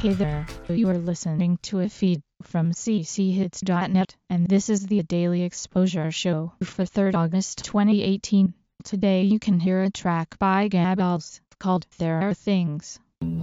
Hey there, you are listening to a feed from cchits.net, and this is the Daily Exposure Show for 3rd August 2018. Today you can hear a track by Gabals called There Are Things.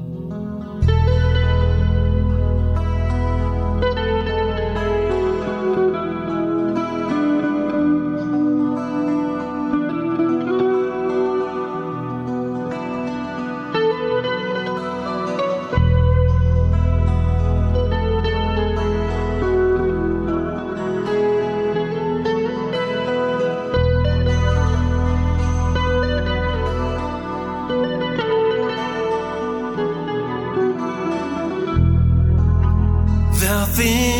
There are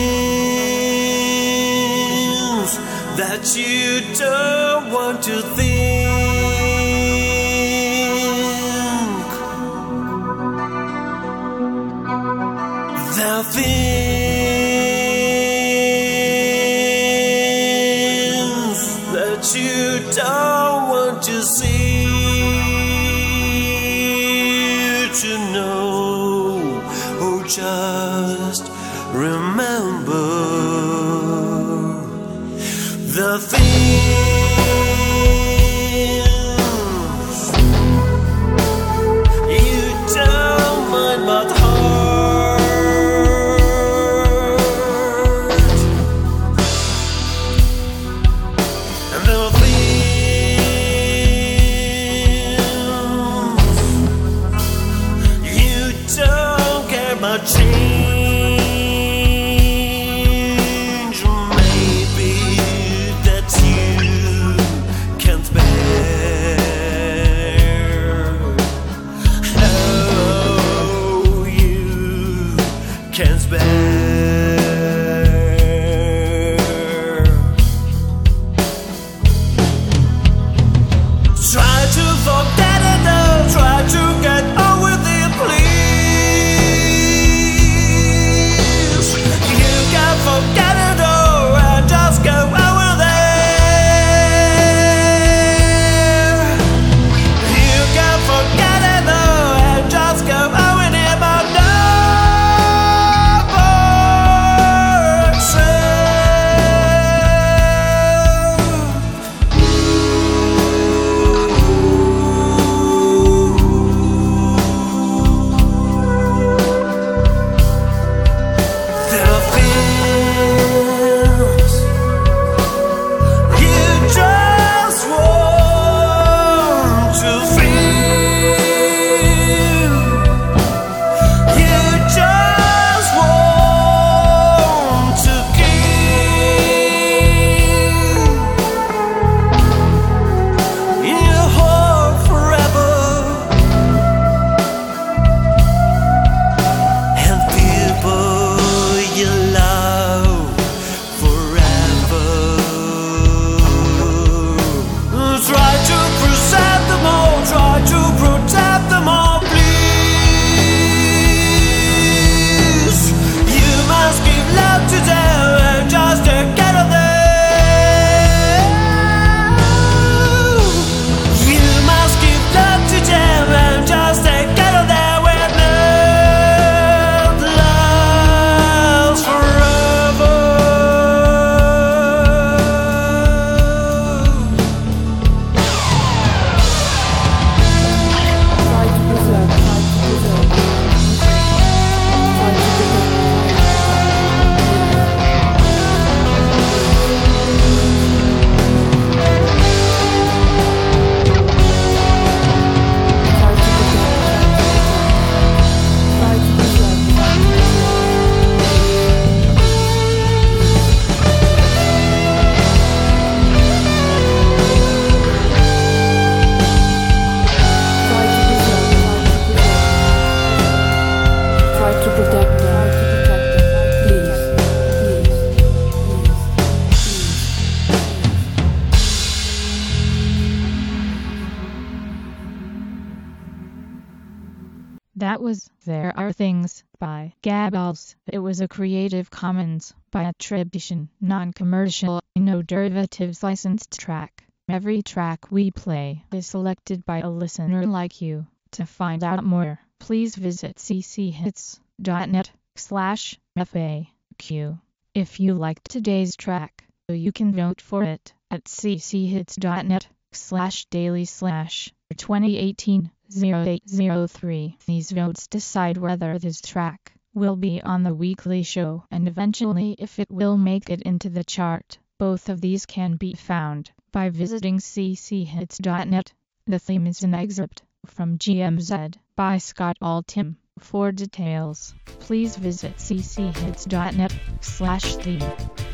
things that you don't want to think. There are things that you don't want to see, to know, or just remember the things you don't mind but hurt, and the things you don't care about change. Can't bear. Try to forget it all, try to get on with it, please. You can forget it all and just go on with it. You can forget it all and just go on with it, but no. That was There Are Things by Gabals. It was a Creative Commons by attribution, non-commercial, no derivatives licensed track. Every track we play is selected by a listener like you. To find out more, please visit cchits.net. cchits.net/FAQ. If you liked today's track, you can vote for it at cchits.net/daily/2018-0803. These votes decide whether this track will be on the weekly show and eventually if it will make it into the chart. Both of these can be found by visiting cchits.net. The theme is an excerpt from GMZ by Scott Altham. For details, please visit cchits.net/theme.